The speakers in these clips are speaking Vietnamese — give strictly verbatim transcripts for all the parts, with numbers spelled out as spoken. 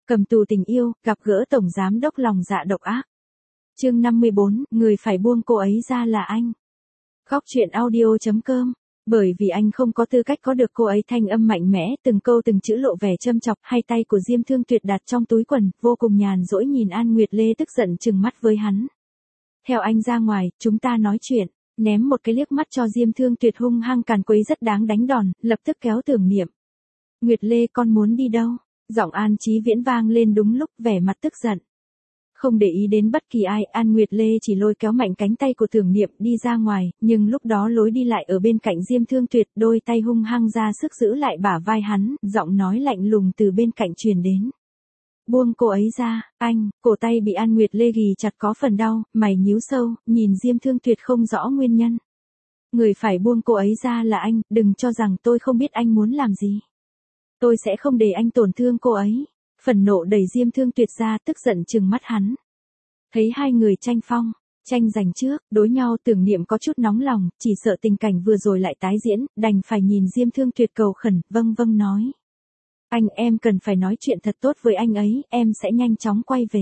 Cầm tù tình yêu, gặp gỡ tổng giám đốc lòng dạ độc ác. Chương năm mươi bốn, người phải buông cô ấy ra là anh. Góc truyện audio chấm com. Bởi vì anh không có tư cách có được cô ấy, thanh âm mạnh mẽ, từng câu từng chữ lộ vẻ châm chọc, hai tay của Diêm Thương Tuyệt đặt trong túi quần, vô cùng nhàn rỗi nhìn An Nguyệt Lê tức giận trừng mắt với hắn. Theo anh ra ngoài, chúng ta nói chuyện, ném một cái liếc mắt cho Diêm Thương Tuyệt hung hăng càn quấy rất đáng đánh đòn, lập tức kéo Tưởng Niệm. Nguyệt Lê, con muốn đi đâu? Giọng An Chí Viễn vang lên đúng lúc, vẻ mặt tức giận. Không để ý đến bất kỳ ai, An Nguyệt Lê chỉ lôi kéo mạnh cánh tay của Tưởng Niệm đi ra ngoài, nhưng lúc đó lối đi lại ở bên cạnh Diêm Thương Tuyệt, đôi tay hung hăng ra sức giữ lại bả vai hắn, giọng nói lạnh lùng từ bên cạnh truyền đến. Buông cô ấy ra, anh, cổ tay bị An Nguyệt Lê ghì chặt có phần đau, mày nhíu sâu, nhìn Diêm Thương Tuyệt không rõ nguyên nhân. Người phải buông cô ấy ra là anh, đừng cho rằng tôi không biết anh muốn làm gì. Tôi sẽ không để anh tổn thương cô ấy. Phần nộ đẩy Diêm Thương Tuyệt ra, tức giận trừng mắt hắn. Thấy hai người tranh phong, tranh giành trước, đối nhau, Tưởng Niệm có chút nóng lòng, chỉ sợ tình cảnh vừa rồi lại tái diễn, đành phải nhìn Diêm Thương Tuyệt cầu khẩn, vâng vâng nói. Anh, em cần phải nói chuyện thật tốt với anh ấy, em sẽ nhanh chóng quay về.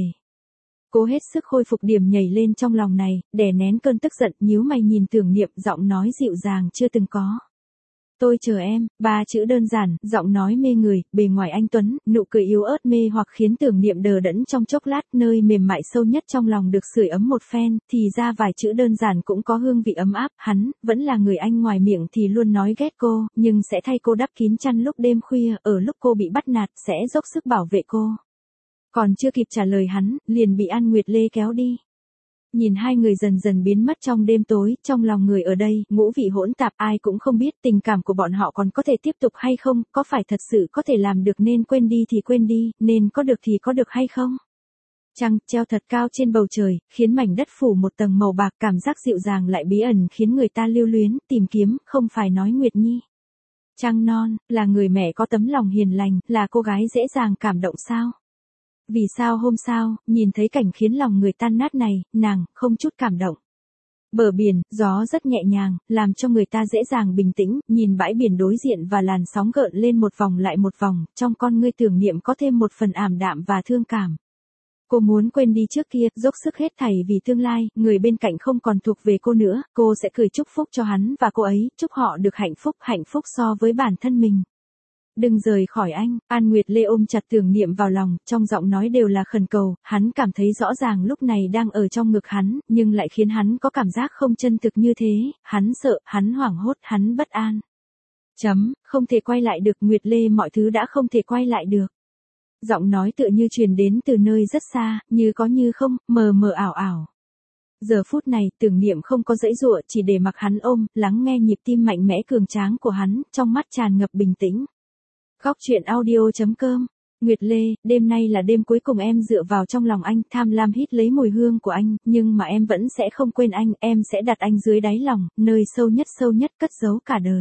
Cố hết sức khôi phục điểm nhảy lên trong lòng này, đè nén cơn tức giận, nhíu mày nhìn Tưởng Niệm, giọng nói dịu dàng chưa từng có. Tôi chờ em, ba chữ đơn giản, giọng nói mê người, bề ngoài anh tuấn, nụ cười yếu ớt mê hoặc khiến Tưởng Niệm đờ đẫn trong chốc lát, nơi mềm mại sâu nhất trong lòng được sưởi ấm một phen, thì ra vài chữ đơn giản cũng có hương vị ấm áp, hắn, vẫn là người anh ngoài miệng thì luôn nói ghét cô, nhưng sẽ thay cô đắp kín chăn lúc đêm khuya, ở lúc cô bị bắt nạt, sẽ dốc sức bảo vệ cô. Còn chưa kịp trả lời hắn, liền bị An Nguyệt Lê kéo đi. Nhìn hai người dần dần biến mất trong đêm tối, trong lòng người ở đây, ngũ vị hỗn tạp, ai cũng không biết tình cảm của bọn họ còn có thể tiếp tục hay không, có phải thật sự có thể làm được nên quên đi thì quên đi, nên có được thì có được hay không. Trăng, treo thật cao trên bầu trời, khiến mảnh đất phủ một tầng màu bạc, cảm giác dịu dàng lại bí ẩn khiến người ta lưu luyến, tìm kiếm, không phải nói Nguyệt Nhi. Trăng non, là người mẹ có tấm lòng hiền lành, là cô gái dễ dàng cảm động sao? Vì sao hôm sau, nhìn thấy cảnh khiến lòng người tan nát này, nàng, không chút cảm động. Bờ biển, gió rất nhẹ nhàng, làm cho người ta dễ dàng bình tĩnh, nhìn bãi biển đối diện và làn sóng gợn lên một vòng lại một vòng, trong con ngươi Tưởng Niệm có thêm một phần ảm đạm và thương cảm. Cô muốn quên đi trước kia, dốc sức hết thảy vì tương lai, người bên cạnh không còn thuộc về cô nữa, cô sẽ cười chúc phúc cho hắn và cô ấy, chúc họ được hạnh phúc, hạnh phúc so với bản thân mình. Đừng rời khỏi anh, An Nguyệt Lê ôm chặt Tưởng Niệm vào lòng, trong giọng nói đều là khẩn cầu, hắn cảm thấy rõ ràng lúc này đang ở trong ngực hắn, nhưng lại khiến hắn có cảm giác không chân thực như thế, hắn sợ, hắn hoảng hốt, hắn bất an. Chấm, không thể quay lại được, Nguyệt Lê, mọi thứ đã không thể quay lại được. Giọng nói tựa như truyền đến từ nơi rất xa, như có như không, mờ mờ ảo ảo. Giờ phút này, Tưởng Niệm không có dãy dụa, chỉ để mặc hắn ôm, lắng nghe nhịp tim mạnh mẽ cường tráng của hắn, trong mắt tràn ngập bình tĩnh. Góc truyện audio chấm com. Nguyệt Lê, đêm nay là đêm cuối cùng em dựa vào trong lòng anh, tham lam hít lấy mùi hương của anh, nhưng mà em vẫn sẽ không quên anh, em sẽ đặt anh dưới đáy lòng, nơi sâu nhất sâu nhất cất giấu cả đời.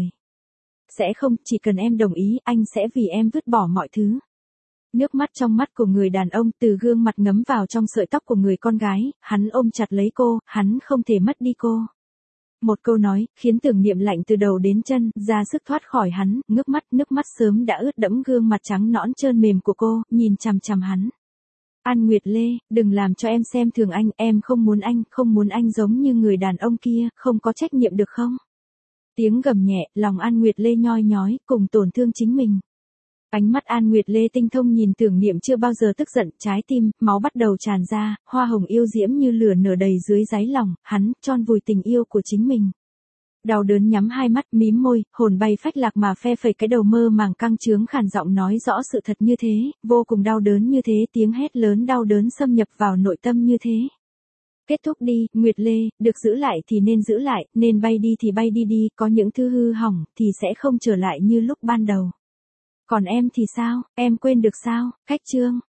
Sẽ không, chỉ cần em đồng ý, anh sẽ vì em vứt bỏ mọi thứ. Nước mắt trong mắt của người đàn ông từ gương mặt ngấm vào trong sợi tóc của người con gái, hắn ôm chặt lấy cô, hắn không thể mất đi cô. Một câu nói, khiến Tưởng Niệm lạnh từ đầu đến chân, ra sức thoát khỏi hắn, ngước mắt, nước mắt sớm đã ướt đẫm gương mặt trắng nõn trơn mềm của cô, nhìn chằm chằm hắn. An Nguyệt Lê, đừng làm cho em xem thường anh, em không muốn anh, không muốn anh giống như người đàn ông kia, không có trách nhiệm được không? Tiếng gầm nhẹ, lòng An Nguyệt Lê nhoi nhói, cùng tổn thương chính mình. Ánh mắt An Nguyệt Lê tinh thông nhìn Tưởng Niệm chưa bao giờ tức giận, trái tim, máu bắt đầu tràn ra, hoa hồng yêu diễm như lửa nở đầy dưới đáy lòng, hắn, tròn vùi tình yêu của chính mình. Đau đớn nhắm hai mắt, mím môi, hồn bay phách lạc mà phe phẩy cái đầu mơ màng căng trướng khàn giọng nói rõ sự thật như thế, vô cùng đau đớn như thế, tiếng hét lớn đau đớn xâm nhập vào nội tâm như thế. Kết thúc đi, Nguyệt Lê, được giữ lại thì nên giữ lại, nên bay đi thì bay đi đi, có những thứ hư hỏng, thì sẽ không trở lại như lúc ban đầu. Còn em thì sao, em quên được sao? Khách chương.